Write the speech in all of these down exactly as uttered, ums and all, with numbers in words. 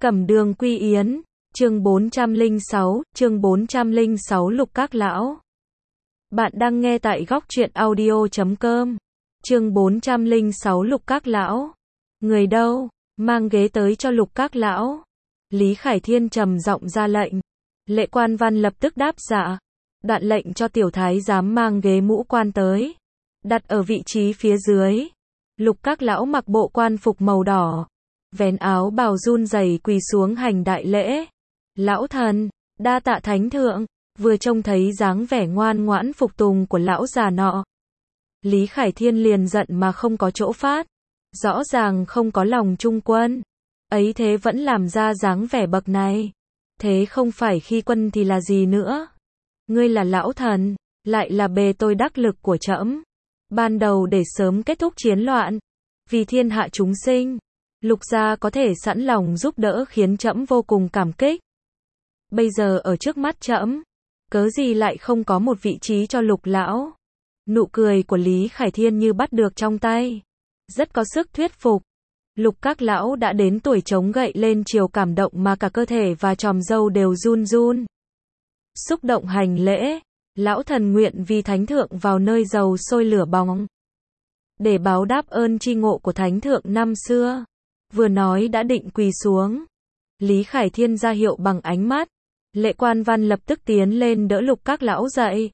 Cẩm Đường Quy Yến, chương bốn trăm lẻ sáu, chương bốn trăm lẻ sáu Lục Các Lão. Bạn đang nghe tại góc truyện audio chấm com. Chương bốn trăm lẻ sáu Lục Các Lão. Người đâu? Mang ghế tới cho Lục Các Lão. Lý Khải Thiên trầm giọng ra lệnh. Lệ Quan Văn lập tức đáp dạ. Đoạn lệnh cho tiểu thái giám mang ghế mũ quan tới. Đặt ở vị trí phía dưới. Lục Các Lão mặc bộ quan phục màu đỏ. Vén áo bào run rẩy quỳ xuống hành đại lễ. Lão thần, đa tạ thánh thượng. Vừa trông thấy dáng vẻ ngoan ngoãn phục tùng của lão già nọ, Lý Khải Thiên liền giận mà không có chỗ phát. Rõ ràng không có lòng trung quân. Ấy thế vẫn làm ra dáng vẻ bậc này. Thế không phải khi quân thì là gì nữa? Ngươi là lão thần, lại là bề tôi đắc lực của trẫm. Ban đầu để sớm kết thúc chiến loạn, vì thiên hạ chúng sinh, Lục gia có thể sẵn lòng giúp đỡ khiến trẫm vô cùng cảm kích. Bây giờ ở trước mắt trẫm, cớ gì lại không có một vị trí cho Lục lão? Nụ cười của Lý Khải Thiên như bắt được trong tay, rất có sức thuyết phục. Lục Các Lão đã đến tuổi chống gậy lên chiều cảm động mà cả cơ thể và tròm râu đều run run. Xúc động hành lễ, lão thần nguyện vì thánh thượng vào nơi dầu sôi lửa bỏng, để báo đáp ơn tri ngộ của thánh thượng năm xưa. Vừa nói đã định quỳ xuống. Lý Khải Thiên ra hiệu bằng ánh mắt. Lệ Quan Văn lập tức tiến lên đỡ Lục Các Lão dậy.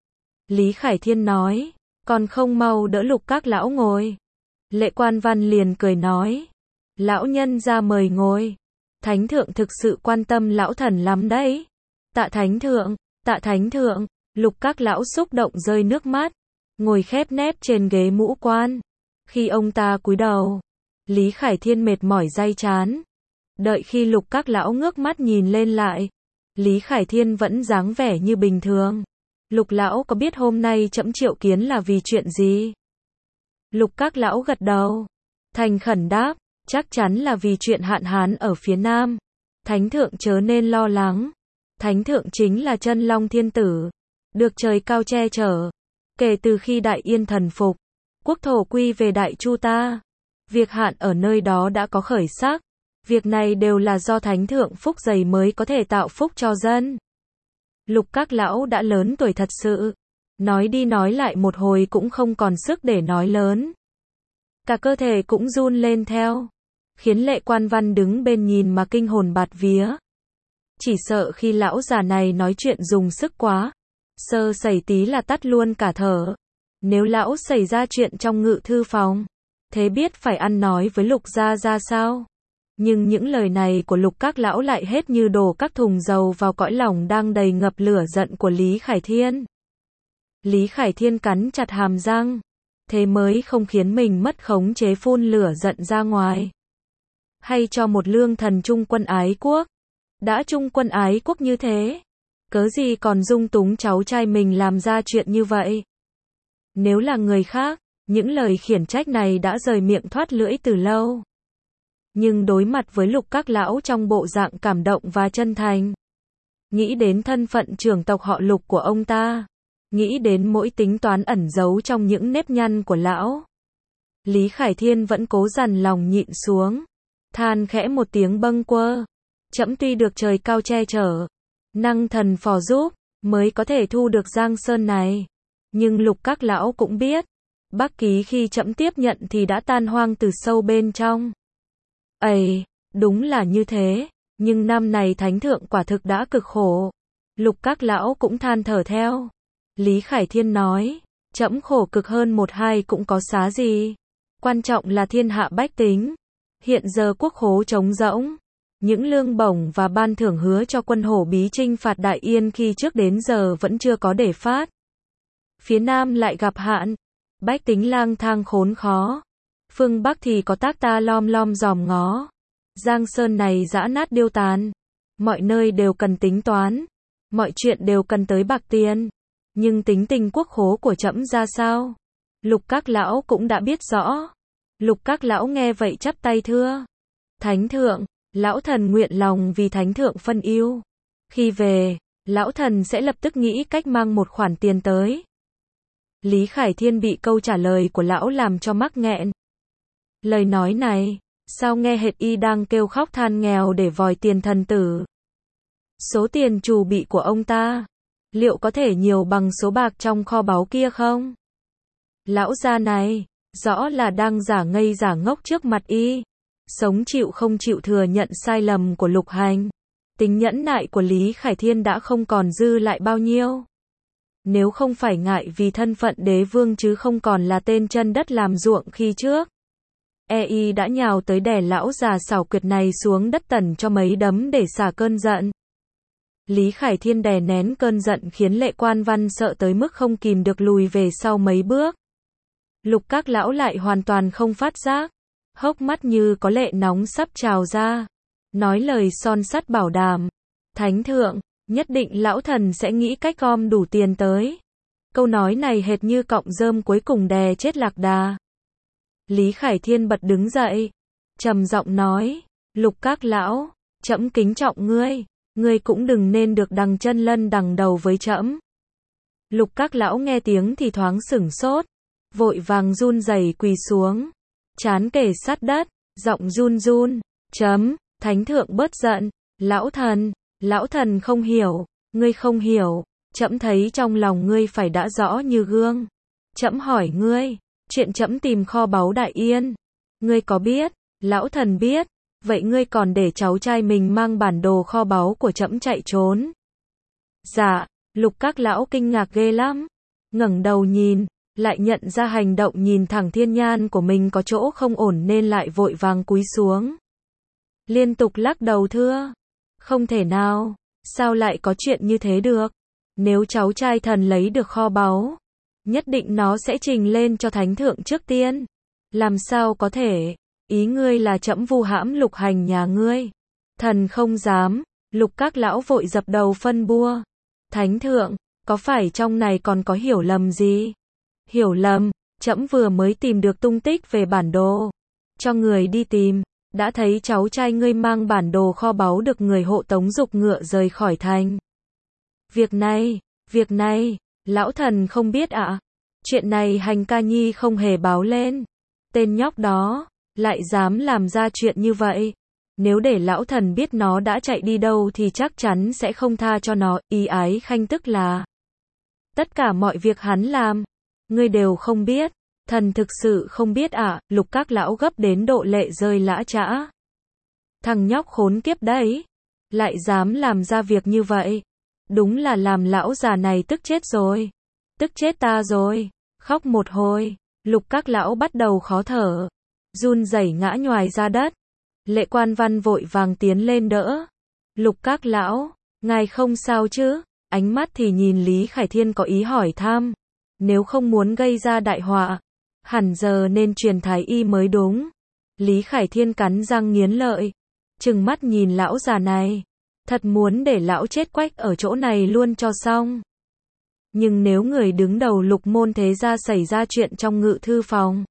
Lý Khải Thiên nói, còn không mau đỡ Lục Các Lão ngồi. Lệ Quan Văn liền cười nói, lão nhân ra mời ngồi. Thánh thượng thực sự quan tâm lão thần lắm đấy. Tạ thánh thượng, tạ thánh thượng. Lục Các Lão xúc động rơi nước mắt, ngồi khép nép trên ghế mũ quan. Khi ông ta cúi đầu, Lý Khải Thiên mệt mỏi day chán. Đợi khi Lục Các Lão ngước mắt nhìn lên lại, Lý Khải Thiên vẫn dáng vẻ như bình thường. Lục lão có biết hôm nay trẫm triệu kiến là vì chuyện gì? Lục Các Lão gật đầu, thành khẩn đáp, chắc chắn là vì chuyện hạn hán ở phía Nam. Thánh thượng chớ nên lo lắng. Thánh thượng chính là Chân Long Thiên Tử, được trời cao che chở. Kể từ khi Đại Yên thần phục, quốc thổ quy về Đại Chu ta, việc hạn ở nơi đó đã có khởi sắc. Việc này đều là do thánh thượng phúc dày mới có thể tạo phúc cho dân. Lục Các Lão đã lớn tuổi thật sự, nói đi nói lại một hồi cũng không còn sức để nói lớn. Cả cơ thể cũng run lên theo, khiến Lệ Quan Văn đứng bên nhìn mà kinh hồn bạt vía. Chỉ sợ khi lão già này nói chuyện dùng sức quá, sơ sẩy tí là tắt luôn cả thở. Nếu lão xảy ra chuyện trong ngự thư phòng, thế biết phải ăn nói với Lục gia ra sao? Nhưng những lời này của Lục Các Lão lại hết như đổ các thùng dầu vào cõi lòng đang đầy ngập lửa giận của Lý Khải Thiên. Lý Khải Thiên cắn chặt hàm răng, thế mới không khiến mình mất khống chế phun lửa giận ra ngoài. Hay cho một lương thần trung quân ái quốc, đã trung quân ái quốc như thế, cớ gì còn dung túng cháu trai mình làm ra chuyện như vậy? Nếu là người khác, những lời khiển trách này đã rời miệng thoát lưỡi từ lâu. Nhưng đối mặt với Lục Các Lão trong bộ dạng cảm động và chân thành, nghĩ đến thân phận trưởng tộc họ Lục của ông ta, nghĩ đến mỗi tính toán ẩn giấu trong những nếp nhăn của lão, Lý Khải Thiên vẫn cố dằn lòng nhịn xuống, than khẽ một tiếng bâng quơ. Trẫm tuy được trời cao che chở, năng thần phò giúp, mới có thể thu được Giang Sơn này. Nhưng Lục Các Lão cũng biết, Bắc Ký khi trẫm tiếp nhận thì đã tan hoang từ sâu bên trong. Ây, đúng là như thế, nhưng năm này thánh thượng quả thực đã cực khổ. Lục Các Lão cũng than thở theo. Lý Khải Thiên nói, trẫm khổ cực hơn một hai cũng có xá gì. Quan trọng là thiên hạ bách tính. Hiện giờ quốc khố trống rỗng. Những lương bổng và ban thưởng hứa cho quân Hổ Bí chinh phạt Đại Yên khi trước đến giờ vẫn chưa có để phát. Phía Nam lại gặp hạn, bách tính lang thang khốn khó. Phương Bắc thì có tác ta lom lom dòm ngó. Giang Sơn này giã nát điêu tàn. Mọi nơi đều cần tính toán. Mọi chuyện đều cần tới bạc tiền. Nhưng tính tình quốc khố của trẫm ra sao? Lục Các Lão cũng đã biết rõ. Lục Các Lão nghe vậy chắp tay thưa. Thánh thượng, lão thần nguyện lòng vì thánh thượng phân ưu. Khi về, lão thần sẽ lập tức nghĩ cách mang một khoản tiền tới. Lý Khải Thiên bị câu trả lời của lão làm cho mắc nghẹn. Lời nói này, Sao nghe hệt y đang kêu khóc than nghèo để vòi tiền thần tử. Số tiền trù bị của ông ta, liệu có thể nhiều bằng số bạc trong kho báu kia không? Lão già này, rõ là đang giả ngây giả ngốc trước mặt y. Sống chịu không chịu thừa nhận sai lầm của Lục Hành. Tính nhẫn nại của Lý Khải Thiên đã không còn dư lại bao nhiêu. Nếu không phải ngại vì thân phận đế vương chứ không còn là tên chân đất làm ruộng khi trước. E y đã nhào tới đè lão già xảo quyệt này xuống đất tẩn cho mấy đấm để xả cơn giận. Lý Khải Thiên đè nén cơn giận khiến Lệ Quan Văn sợ tới mức không kìm được lùi về sau mấy bước. Lục Các lão lại hoàn toàn không phát giác, hốc mắt như có lệ nóng sắp trào ra, nói lời son sắt bảo đảm, Thánh thượng, nhất định lão thần sẽ nghĩ cách gom đủ tiền tới. Câu nói này hệt như cọng rơm cuối cùng đè chết Lạc Đà. Lý Khải Thiên bật đứng dậy, trầm giọng nói, Lục Các lão, trẫm kính trọng ngươi, ngươi cũng đừng nên được đằng chân lân đằng đầu với trẫm. Lục Các lão nghe tiếng thì thoáng sửng sốt, vội vàng run rẩy quỳ xuống, trán kề sát đất, giọng run run, chấm, Thánh thượng bớt giận, lão thần, lão thần không hiểu, ngươi không hiểu, trẫm thấy trong lòng ngươi phải đã rõ như gương. Trẫm hỏi ngươi, chuyện trẫm tìm kho báu Đại Yên, ngươi có biết? Lão thần biết. Vậy ngươi còn để cháu trai mình mang bản đồ kho báu của trẫm chạy trốn? Dạ. Lục Các lão kinh ngạc ghê lắm, ngẩng đầu nhìn, lại nhận ra hành động nhìn thẳng thiên nhan của mình có chỗ không ổn nên lại vội vàng cúi xuống. Liên tục lắc đầu thưa, không thể nào, sao lại có chuyện như thế được? Nếu cháu trai thần lấy được kho báu, nhất định nó sẽ trình lên cho Thánh thượng trước tiên. Làm sao có thể? Ý ngươi là trẫm vu hãm Lục Hành nhà ngươi? Thần không dám. Lục Các lão vội dập đầu phân bua. Thánh thượng, có phải trong này còn có hiểu lầm gì? Hiểu lầm? Trẫm vừa mới tìm được tung tích về bản đồ, cho người đi tìm, đã thấy cháu trai ngươi mang bản đồ kho báu được người hộ tống giục ngựa rời khỏi thành. Việc này, việc này, lão thần không biết ạ. À? Chuyện này Hành ca nhi không hề báo lên. Tên nhóc đó lại dám làm ra chuyện như vậy. Nếu để lão thần biết nó đã chạy đi đâu thì chắc chắn sẽ không tha cho nó. Ý ái khanh tức là tất cả mọi việc hắn làm, ngươi đều không biết. Thần thực sự không biết ạ. À? Lục Các lão gấp đến độ lệ rơi lã chã. Thằng nhóc khốn kiếp đấy, lại dám làm ra việc như vậy. Đúng là làm lão già này tức chết rồi. Tức chết ta rồi. Khóc một hồi, Lục Các lão bắt đầu khó thở, run rẩy ngã nhoài ra đất. Lệ Quan Văn vội vàng tiến lên đỡ. Lục Các lão, ngài không sao chứ? Ánh mắt thì nhìn Lý Khải Thiên có ý hỏi thăm. Nếu không muốn gây ra đại họa, hẳn giờ nên truyền thái y mới đúng. Lý Khải Thiên cắn răng nghiến lợi, trừng mắt nhìn lão già này. Thật muốn để lão chết quách ở chỗ này luôn cho xong. Nhưng nếu người đứng đầu Lục môn thế gia xảy ra chuyện trong ngự thư phòng,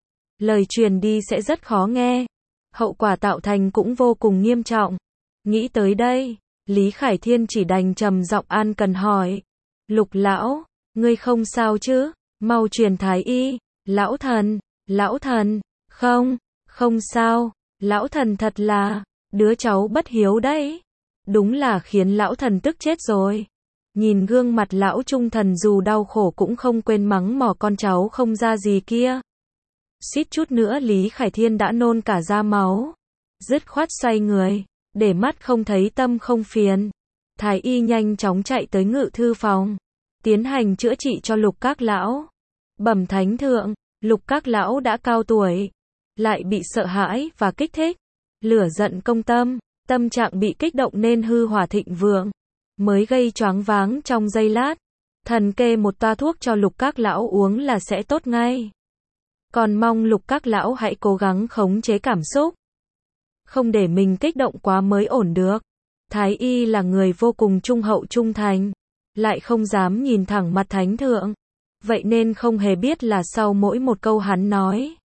lời truyền đi sẽ rất khó nghe. Hậu quả tạo thành cũng vô cùng nghiêm trọng. Nghĩ tới đây, Lý Khải Thiên chỉ đành trầm giọng an cần hỏi. Lục lão, ngươi không sao chứ? Mau truyền thái y. Lão thần, lão thần, không, không sao. Lão thần thật là, đứa cháu bất hiếu đấy. Đúng là khiến lão thần tức chết rồi. Nhìn gương mặt lão trung thần dù đau khổ cũng không quên mắng mỏ con cháu không ra gì kia. Suýt chút nữa Lý Khải Thiên đã nôn cả ra máu. Dứt khoát xoay người, để mắt không thấy tâm không phiền. Thái y nhanh chóng chạy tới ngự thư phòng, tiến hành chữa trị cho Lục Các lão. Bẩm Thánh thượng, Lục Các lão đã cao tuổi, lại bị sợ hãi và kích thích, lửa giận công tâm, tâm trạng bị kích động nên hư hỏa thịnh vượng, mới gây choáng váng trong giây lát. Thần kê một toa thuốc cho Lục Các lão uống là sẽ tốt ngay. Còn mong Lục Các lão hãy cố gắng khống chế cảm xúc, không để mình kích động quá mới ổn được. Thái y là người vô cùng trung hậu trung thành, lại không dám nhìn thẳng mặt Thánh thượng, vậy nên không hề biết là sau mỗi một câu hắn nói,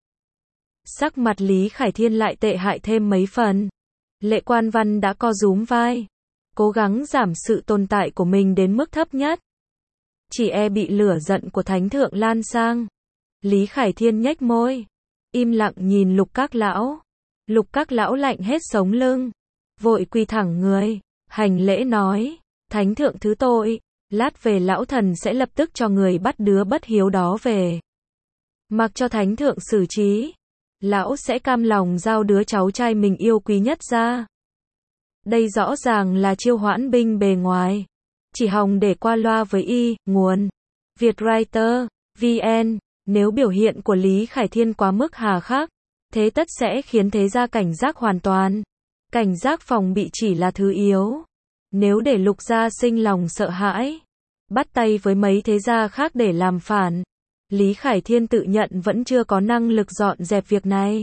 sắc mặt Lý Khải Thiên lại tệ hại thêm mấy phần. Lệ Quan Văn đã co rúm vai, cố gắng giảm sự tồn tại của mình đến mức thấp nhất. Chỉ e bị lửa giận của Thánh thượng lan sang. Lý Khải Thiên nhếch môi, im lặng nhìn Lục Các lão. Lục các lão lạnh hết sống lưng, vội quỳ thẳng người, hành lễ nói, thánh thượng thứ tội, lát về lão thần sẽ lập tức cho người bắt đứa bất hiếu đó về. Mặc cho thánh thượng xử trí, lão sẽ cam lòng giao đứa cháu trai mình yêu quý nhất ra. Đây rõ ràng là chiêu hoãn binh bề ngoài, chỉ hòng để qua loa với y. Nguồn Vietwriter vê en. Nếu biểu hiện của Lý Khải Thiên quá mức hà khắc, thế tất sẽ khiến thế gia cảnh giác hoàn toàn. Cảnh giác phòng bị chỉ là thứ yếu. Nếu để Lục gia sinh lòng sợ hãi, bắt tay với mấy thế gia khác để làm phản, Lý Khải Thiên tự nhận vẫn chưa có năng lực dọn dẹp việc này.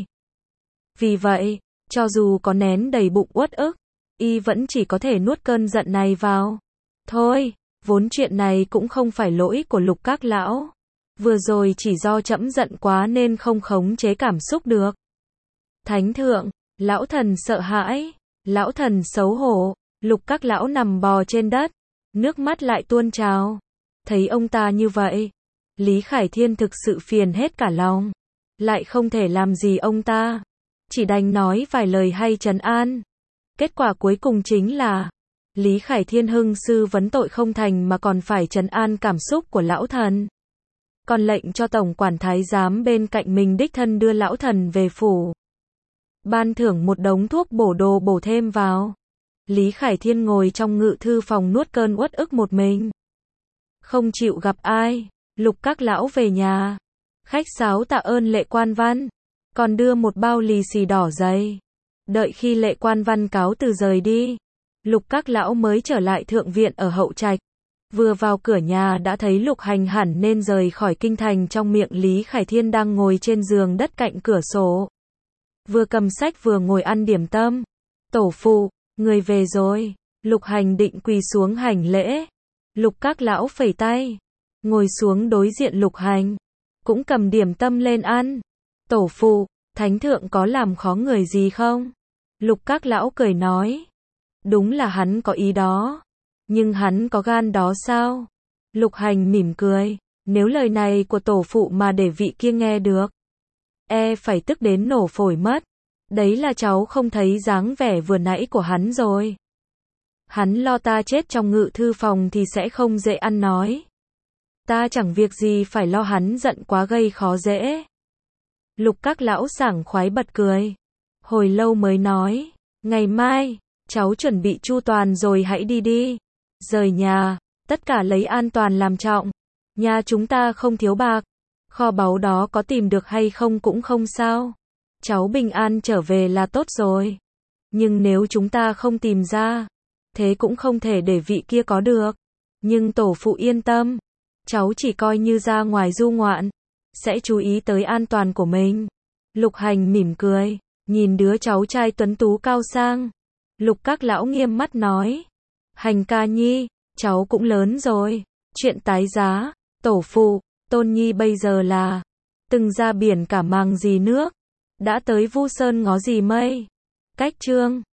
Vì vậy, cho dù có nén đầy bụng uất ức, y vẫn chỉ có thể nuốt cơn giận này vào. Thôi, vốn chuyện này cũng không phải lỗi của Lục các lão. Vừa rồi chỉ do trẫm giận quá nên không khống chế cảm xúc được. Thánh thượng, lão thần sợ hãi, lão thần xấu hổ. Lục các lão nằm bò trên đất, nước mắt lại tuôn trào. Thấy ông ta như vậy, Lý Khải Thiên thực sự phiền hết cả lòng, lại không thể làm gì ông ta, chỉ đành nói vài lời hay trấn an. Kết quả cuối cùng chính là Lý Khải Thiên hưng sư vấn tội không thành mà còn phải trấn an cảm xúc của lão thần, còn lệnh cho tổng quản thái giám bên cạnh mình đích thân đưa lão thần về phủ, ban thưởng một đống thuốc bổ đồ bổ thêm vào. Lý Khải Thiên ngồi trong ngự thư phòng nuốt cơn uất ức một mình, không chịu gặp ai. Lục các lão về nhà, khách sáo tạ ơn Lệ Quan Văn, còn đưa một bao lì xì đỏ dày. Đợi khi Lệ Quan Văn cáo từ rời đi, Lục các lão mới trở lại thượng viện ở Hậu Trạch. Vừa vào cửa nhà đã thấy Lục Hành hẳn nên rời khỏi kinh thành trong miệng Lý Khải Thiên đang ngồi trên giường đất cạnh cửa sổ. Vừa cầm sách vừa ngồi ăn điểm tâm. Tổ phụ, người về rồi. Lục Hành định quỳ xuống hành lễ. Lục các lão phẩy tay, ngồi xuống đối diện Lục Hành, cũng cầm điểm tâm lên ăn. Tổ phụ, thánh thượng có làm khó người gì không? Lục các lão cười nói, đúng là hắn có ý đó, nhưng hắn có gan đó sao? Lục Hành mỉm cười, nếu lời này của tổ phụ mà để vị kia nghe được, e phải tức đến nổ phổi mất. Đấy là cháu không thấy dáng vẻ vừa nãy của hắn rồi. Hắn lo ta chết trong ngự thư phòng thì sẽ không dễ ăn nói. Ta chẳng việc gì phải lo hắn giận quá gây khó dễ. Lục các lão sảng khoái bật cười. Hồi lâu mới nói, ngày mai, cháu chuẩn bị chu toàn rồi hãy đi đi. Rời nhà, tất cả lấy an toàn làm trọng. Nhà chúng ta không thiếu bạc. Kho báu đó có tìm được hay không cũng không sao. Cháu bình an trở về là tốt rồi. Nhưng nếu chúng ta không tìm ra, thế cũng không thể để vị kia có được. Nhưng tổ phụ yên tâm, cháu chỉ coi như ra ngoài du ngoạn, sẽ chú ý tới an toàn của mình. Lục Hành mỉm cười, nhìn đứa cháu trai tuấn tú cao sang. Lục các lão nghiêm mắt nói, Hành ca nhi, cháu cũng lớn rồi. Chuyện tái giá, tổ phụ, tôn nhi bây giờ là từng ra biển cả màng gì nước, đã tới Vu Sơn ngó gì mây. Cách chương